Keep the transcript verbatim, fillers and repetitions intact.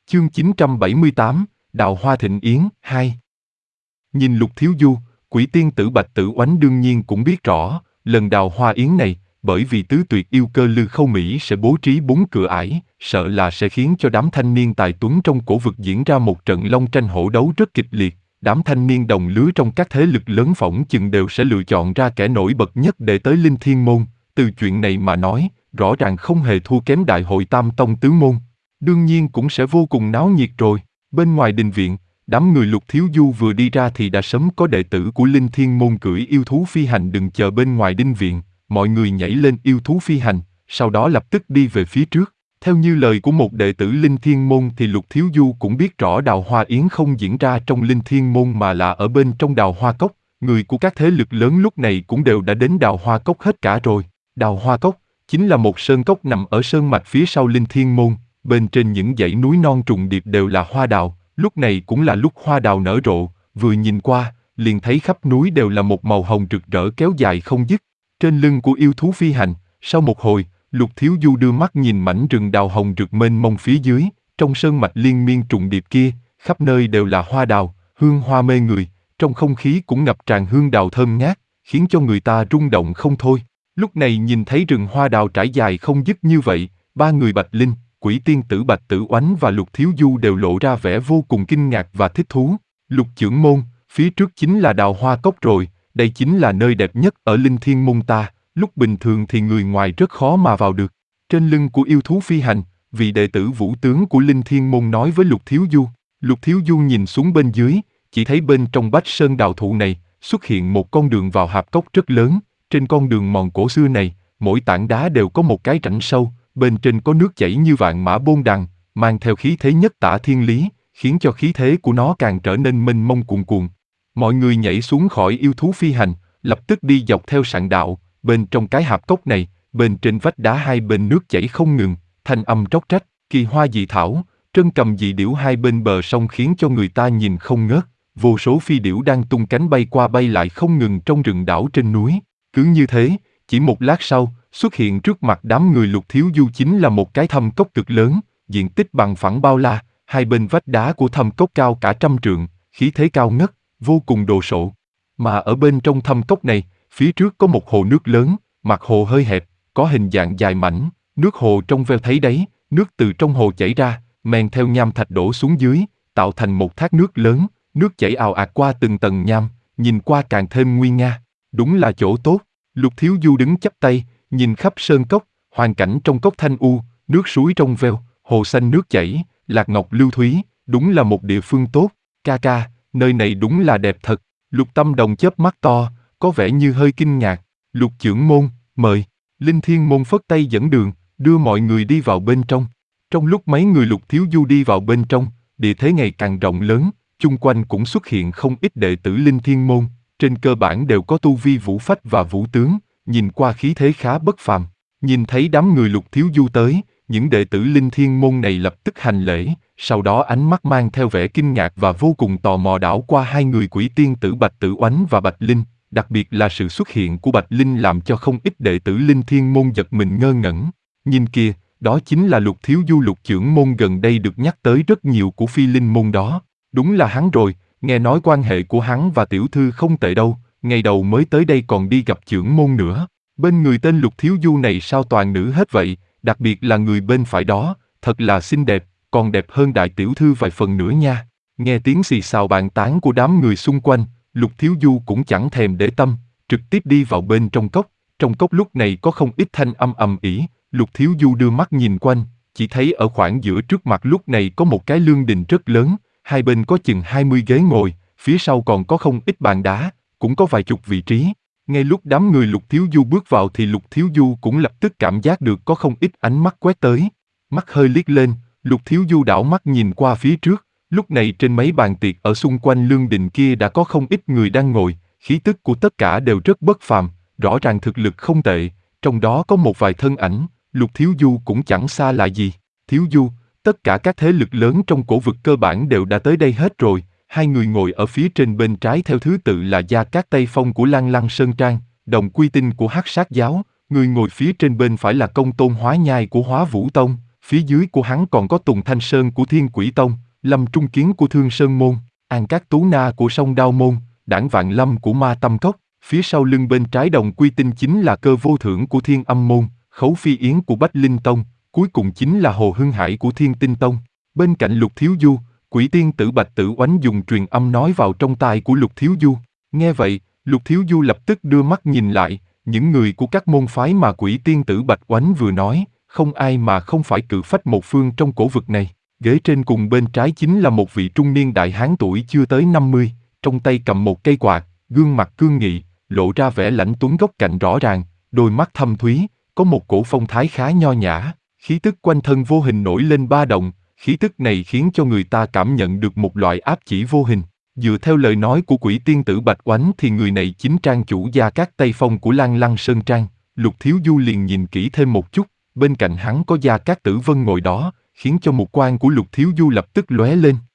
Chương chín trăm bảy mươi tám, Đào Hoa Thịnh Yến, hai. Nhìn Lục Thiếu Du, Quỷ Tiên Tử Bạch Tử Oánh đương nhiên cũng biết rõ, lần đào hoa yến này, bởi vì tứ tuyệt yêu cơ Lư Khâu Mỹ sẽ bố trí bốn cửa ải, sợ là sẽ khiến cho đám thanh niên tài tuấn trong cổ vực diễn ra một trận long tranh hổ đấu rất kịch liệt. Đám thanh niên đồng lứa trong các thế lực lớn phỏng chừng đều sẽ lựa chọn ra kẻ nổi bật nhất để tới Linh Thiên Môn. Từ chuyện này mà nói, rõ ràng không hề thua kém đại hội Tam Tông Tứ Môn. Đương nhiên cũng sẽ vô cùng náo nhiệt rồi. Bên ngoài đình viện, đám người Lục Thiếu Du vừa đi ra thì đã sớm có đệ tử của Linh Thiên Môn cưỡi yêu thú phi hành đừng chờ bên ngoài đình viện. Mọi người nhảy lên yêu thú phi hành, sau đó lập tức đi về phía trước. Theo như lời của một đệ tử Linh Thiên Môn thì Lục Thiếu Du cũng biết rõ đào hoa yến không diễn ra trong Linh Thiên Môn mà là ở bên trong đào hoa cốc. Người của các thế lực lớn lúc này cũng đều đã đến đào hoa cốc hết cả rồi. Đào hoa cốc chính là một sơn cốc nằm ở sơn mạch phía sau Linh Thiên Môn. Bên trên những dãy núi non trùng điệp đều là hoa đào, lúc này cũng là lúc hoa đào nở rộ, vừa nhìn qua, liền thấy khắp núi đều là một màu hồng rực rỡ kéo dài không dứt. Trên lưng của yêu thú phi hành, sau một hồi, Lục Thiếu Du đưa mắt nhìn mảnh rừng đào hồng rực mênh mông phía dưới, trong sơn mạch liên miên trùng điệp kia, khắp nơi đều là hoa đào, hương hoa mê người, trong không khí cũng ngập tràn hương đào thơm ngát, khiến cho người ta rung động không thôi. Lúc này nhìn thấy rừng hoa đào trải dài không dứt như vậy, ba người Bạch Linh, Quỷ Tiên Tử Bạch Tử Oánh và Lục Thiếu Du đều lộ ra vẻ vô cùng kinh ngạc và thích thú. Lục trưởng môn, phía trước chính là đào hoa cốc rồi, đây chính là nơi đẹp nhất ở Linh Thiên Môn ta, lúc bình thường thì người ngoài rất khó mà vào được. Trên lưng của yêu thú phi hành, vị đệ tử vũ tướng của Linh Thiên Môn nói với Lục Thiếu Du. Lục Thiếu Du nhìn xuống bên dưới, chỉ thấy bên trong bách sơn đào thụ này, xuất hiện một con đường vào hạp cốc rất lớn. Trên con đường mòn cổ xưa này, mỗi tảng đá đều có một cái rãnh sâu, bên trên có nước chảy như vạn mã bôn đằng, mang theo khí thế nhất tả thiên lý, khiến cho khí thế của nó càng trở nên mênh mông cuồn cuộn. Mọi người nhảy xuống khỏi yêu thú phi hành, lập tức đi dọc theo sạn đạo, bên trong cái hạp cốc này, bên trên vách đá hai bên nước chảy không ngừng, thanh âm róc rách, kỳ hoa dị thảo, trân cầm dị điểu hai bên bờ sông khiến cho người ta nhìn không ngớt, vô số phi điểu đang tung cánh bay qua bay lại không ngừng trong rừng đảo trên núi. Cứ như thế, chỉ một lát sau, xuất hiện trước mặt đám người Lục Thiếu Du chính là một cái thâm cốc cực lớn, diện tích bằng phẳng bao la, hai bên vách đá của thâm cốc cao cả trăm trượng, khí thế cao ngất, vô cùng đồ sộ. Mà ở bên trong thâm cốc này, phía trước có một hồ nước lớn, mặt hồ hơi hẹp, có hình dạng dài mảnh, nước hồ trong veo thấy đáy, nước từ trong hồ chảy ra, men theo nham thạch đổ xuống dưới, tạo thành một thác nước lớn, nước chảy ào ạt qua từng tầng nham, nhìn qua càng thêm nguy nga. Đúng là chỗ tốt. Lục Thiếu Du đứng chắp tay, nhìn khắp sơn cốc, hoàn cảnh trong cốc thanh u, nước suối trong veo, hồ xanh nước chảy, lạc ngọc lưu thúy, đúng là một địa phương tốt. Ca ca, nơi này đúng là đẹp thật. Lục Tâm Đồng chớp mắt to, có vẻ như hơi kinh ngạc. Lục trưởng môn, mời. Linh Thiên Môn phất tay dẫn đường, đưa mọi người đi vào bên trong. Trong lúc mấy người Lục Thiếu Du đi vào bên trong, địa thế ngày càng rộng lớn, chung quanh cũng xuất hiện không ít đệ tử Linh Thiên Môn. Trên cơ bản đều có tu vi vũ phách và vũ tướng, nhìn qua khí thế khá bất phàm. Nhìn thấy đám người Lục Thiếu Du tới, những đệ tử Linh Thiên Môn này lập tức hành lễ, sau đó ánh mắt mang theo vẻ kinh ngạc và vô cùng tò mò đảo qua hai người Quỷ Tiên Tử Bạch Tử Oánh và Bạch Linh, đặc biệt là sự xuất hiện của Bạch Linh làm cho không ít đệ tử Linh Thiên Môn giật mình ngơ ngẩn. Nhìn kìa, đó chính là Lục Thiếu Du Lục trưởng môn gần đây được nhắc tới rất nhiều của Phi Linh Môn đó. Đúng là hắn rồi. Nghe nói quan hệ của hắn và tiểu thư không tệ đâu, ngày đầu mới tới đây còn đi gặp trưởng môn nữa. Bên người tên Lục Thiếu Du này sao toàn nữ hết vậy, đặc biệt là người bên phải đó, thật là xinh đẹp, còn đẹp hơn đại tiểu thư vài phần nữa nha. Nghe tiếng xì xào bàn tán của đám người xung quanh, Lục Thiếu Du cũng chẳng thèm để tâm, trực tiếp đi vào bên trong cốc. Trong cốc lúc này có không ít thanh âm ầm ĩ, Lục Thiếu Du đưa mắt nhìn quanh, chỉ thấy ở khoảng giữa trước mặt lúc này có một cái lương đình rất lớn. Hai bên có chừng hai mươi ghế ngồi, phía sau còn có không ít bàn đá, cũng có vài chục vị trí. Ngay lúc đám người Lục Thiếu Du bước vào thì Lục Thiếu Du cũng lập tức cảm giác được có không ít ánh mắt quét tới. Mắt hơi liếc lên, Lục Thiếu Du đảo mắt nhìn qua phía trước, lúc này trên mấy bàn tiệc ở xung quanh lương đình kia đã có không ít người đang ngồi, khí tức của tất cả đều rất bất phàm, rõ ràng thực lực không tệ, trong đó có một vài thân ảnh, Lục Thiếu Du cũng chẳng xa lạ gì. Thiếu Du, tất cả các thế lực lớn trong cổ vực cơ bản đều đã tới đây hết rồi. Hai người ngồi ở phía trên bên trái theo thứ tự là Gia Cát Tây Phong của Lăng Lăng Sơn Trang, Đồng Quy Tinh của Hắc Sát Giáo, người ngồi phía trên bên phải là Công Tôn Hóa Nhai của Hóa Vũ Tông, Phía dưới của hắn còn có Tùng Thanh Sơn của Thiên Quỷ Tông, Lâm Trung Kiến của Thương Sơn Môn, An Cát Tú Na của Sông Đao Môn, Đảng Vạn Lâm của Ma Tâm Cốc. Phía sau lưng bên trái Đồng Quy Tinh chính là Cơ Vô Thưởng của Thiên Âm Môn, Khấu Phi Yến của Bách Linh Tông, cuối cùng chính là Hồ Hưng Hải của Thiên Tinh Tông. Bên cạnh Lục Thiếu Du, Quỷ Tiên Tử Bạch Tử Oánh dùng truyền âm nói vào trong tai của Lục Thiếu Du. Nghe vậy, Lục Thiếu Du lập tức đưa mắt nhìn lại, những người của các môn phái mà Quỷ Tiên Tử Bạch Oánh vừa nói, không ai mà không phải cự phách một phương trong cổ vực này. Ghế trên cùng bên trái chính là một vị trung niên đại hán tuổi chưa tới năm mươi, trong tay cầm một cây quạt, gương mặt cương nghị, lộ ra vẻ lãnh tuấn góc cạnh rõ ràng, đôi mắt thâm thúy, có một cổ phong thái khá nho nhã, khí tức quanh thân vô hình nổi lên ba động, khí tức này khiến cho người ta cảm nhận được một loại áp chỉ vô hình. Dựa theo lời nói của Quỷ Tiên Tử Bạch Oánh thì người này chính trang chủ Gia Cát Tây Phong của Lan Lăng Sơn Trang. Lục Thiếu Du liền nhìn kỹ thêm một chút, bên cạnh hắn có Gia Cát Tử Vân ngồi đó, khiến cho mục quan của Lục Thiếu Du lập tức lóe lên.